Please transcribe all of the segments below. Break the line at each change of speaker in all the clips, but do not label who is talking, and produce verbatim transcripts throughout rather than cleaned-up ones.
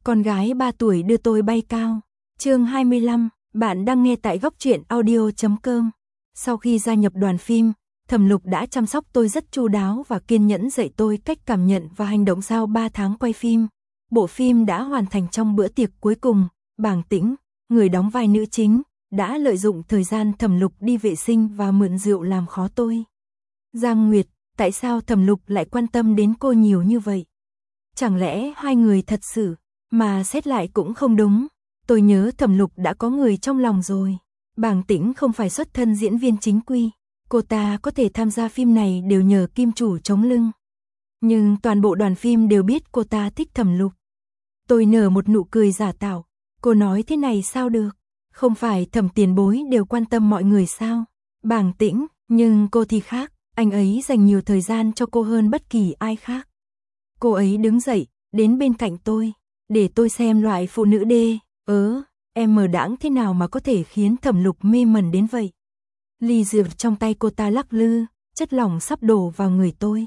Con gái ba tuổi đưa tôi bay cao. Chương hai mươi lăm, bạn đang nghe tại góc truyện audio chấm com. Sau khi gia nhập đoàn phim, Thẩm Lục đã chăm sóc tôi rất chu đáo và kiên nhẫn dạy tôi cách cảm nhận và hành động sau ba tháng quay phim. Bộ phim đã hoàn thành trong bữa tiệc cuối cùng. Bàng Tĩnh, người đóng vai nữ chính, đã lợi dụng thời gian Thẩm Lục đi vệ sinh và mượn rượu làm khó tôi. Giang Nguyệt, tại sao Thẩm Lục lại quan tâm đến cô nhiều như vậy? Chẳng lẽ hai người thật sự, mà xét lại cũng không đúng. Tôi nhớ Thẩm Lục đã có người trong lòng rồi. Bàng Tĩnh không phải xuất thân diễn viên chính quy. Cô ta có thể tham gia phim này đều nhờ kim chủ chống lưng. Nhưng toàn bộ đoàn phim đều biết cô ta thích Thẩm Lục. Tôi nở một nụ cười giả tạo. Cô nói thế này sao được? Không phải Thẩm tiền bối đều quan tâm mọi người sao? Bàng Tĩnh, nhưng cô thì khác. Anh ấy dành nhiều thời gian cho cô hơn bất kỳ ai khác. Cô ấy đứng dậy, đến bên cạnh tôi. Để tôi xem loại phụ nữ đê, ớ, em mờ đãng thế nào mà có thể khiến Thẩm Lục mê mẩn đến vậy. Ly rượu trong tay cô ta lắc lư, chất lỏng sắp đổ vào người tôi.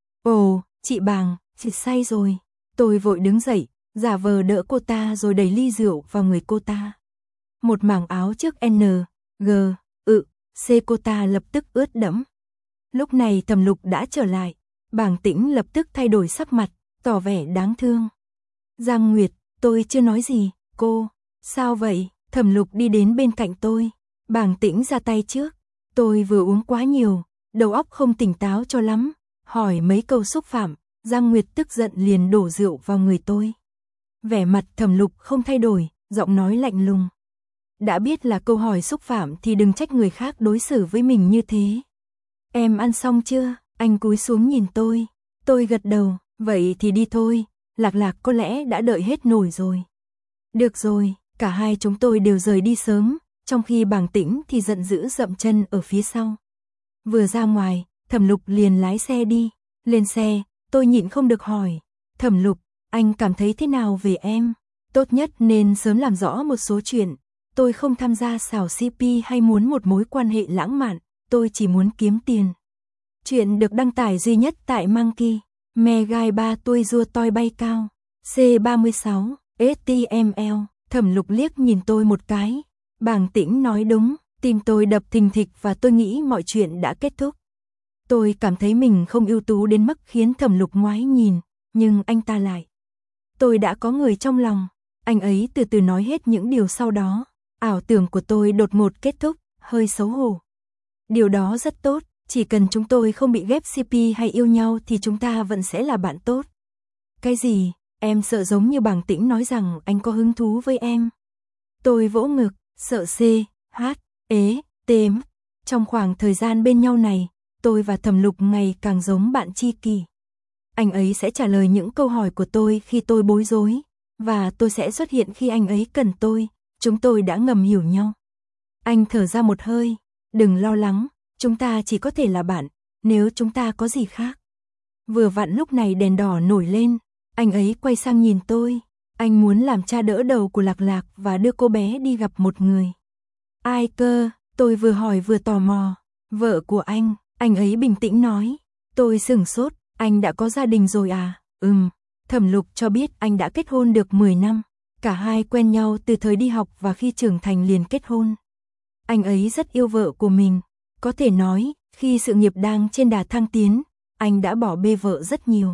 Ồ, chị Bàng, chị say rồi. Tôi vội đứng dậy, giả vờ đỡ cô ta rồi đẩy ly rượu vào người cô ta. Một mảng áo trước N, G, ự, C cô ta lập tức ướt đẫm. Lúc này Thẩm Lục đã trở lại. Bàng Tĩnh lập tức thay đổi sắc mặt, tỏ vẻ đáng thương. Giang Nguyệt, tôi chưa nói gì, cô, sao vậy? Thẩm Lục đi đến bên cạnh tôi. Bàng Tĩnh ra tay trước. Tôi vừa uống quá nhiều, đầu óc không tỉnh táo cho lắm. Hỏi mấy câu xúc phạm, Giang Nguyệt tức giận liền đổ rượu vào người tôi. Vẻ mặt Thẩm Lục không thay đổi, giọng nói lạnh lùng. Đã biết là câu hỏi xúc phạm thì đừng trách người khác đối xử với mình như thế. Em ăn xong chưa? Anh cúi xuống nhìn tôi. Tôi gật đầu, vậy thì đi thôi. Lạc Lạc có lẽ đã đợi hết nổi rồi. Được rồi, cả hai chúng tôi đều rời đi sớm, trong khi Bàng Tĩnh thì giận dữ dậm chân ở phía sau. Vừa ra ngoài, Thẩm Lục liền lái xe đi. Lên xe, tôi nhịn không được hỏi. Thẩm Lục, anh cảm thấy thế nào về em? Tốt nhất nên sớm làm rõ một số chuyện. Tôi không tham gia xào xê pê hay muốn một mối quan hệ lãng mạn, tôi chỉ muốn kiếm tiền. Chuyện được đăng tải duy nhất tại Monkey. Mẹ gai ba tôi rua toi bay cao. C ba mươi sáu, ét tê em lờ. Thẩm Lục liếc nhìn tôi một cái. Bàng Tĩnh nói đúng, tim tôi đập thình thịch và tôi nghĩ mọi chuyện đã kết thúc. Tôi cảm thấy mình không ưu tú đến mức khiến Thẩm Lục ngoái nhìn, nhưng anh ta lại. Tôi đã có người trong lòng. Anh ấy từ từ nói hết những điều sau đó. Ảo tưởng của tôi đột ngột kết thúc, hơi xấu hổ. Điều đó rất tốt. Chỉ cần chúng tôi không bị ghép xê pê hay yêu nhau thì chúng ta vẫn sẽ là bạn tốt. Cái gì? Em sợ giống như Bàng Tĩnh nói rằng anh có hứng thú với em. Tôi vỗ ngực, sợ C, H, ế, têm. Trong khoảng thời gian bên nhau này, tôi và Thẩm Lục ngày càng giống bạn tri kỷ. Anh ấy sẽ trả lời những câu hỏi của tôi khi tôi bối rối, và tôi sẽ xuất hiện khi anh ấy cần tôi. Chúng tôi đã ngầm hiểu nhau. Anh thở ra một hơi, đừng lo lắng. Chúng ta chỉ có thể là bạn, nếu chúng ta có gì khác. Vừa vặn lúc này đèn đỏ nổi lên, anh ấy quay sang nhìn tôi. Anh muốn làm cha đỡ đầu của Lạc Lạc và đưa cô bé đi gặp một người. Ai cơ? Tôi vừa hỏi vừa tò mò. Vợ của anh, anh ấy bình tĩnh nói. Tôi sửng sốt, anh đã có gia đình rồi à? Ừm, Thẩm Lục cho biết anh đã kết hôn được mười năm. Cả hai quen nhau từ thời đi học và khi trưởng thành liền kết hôn. Anh ấy rất yêu vợ của mình. Có thể nói, khi sự nghiệp đang trên đà thăng tiến, anh đã bỏ bê vợ rất nhiều.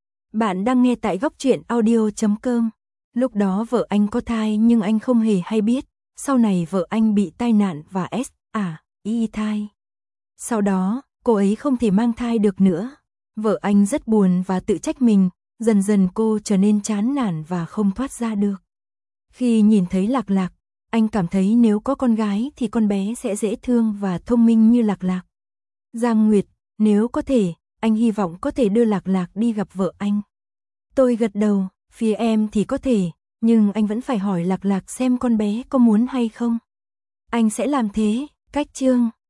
Bạn đang nghe tại góc truyện audio chấm com. Lúc đó vợ anh có thai nhưng anh không hề hay biết. Sau này vợ anh bị tai nạn và S, à, y thai. Sau đó, cô ấy không thể mang thai được nữa. Vợ anh rất buồn và tự trách mình. Dần dần cô trở nên chán nản và không thoát ra được. Khi nhìn thấy Lạc Lạc, anh cảm thấy nếu có con gái thì con bé sẽ dễ thương và thông minh như Lạc Lạc. Giang Nguyệt, nếu có thể, anh hy vọng có thể đưa Lạc Lạc đi gặp vợ anh. Tôi gật đầu, phía em thì có thể, nhưng anh vẫn phải hỏi Lạc Lạc xem con bé có muốn hay không. Anh sẽ làm thế, cách chương.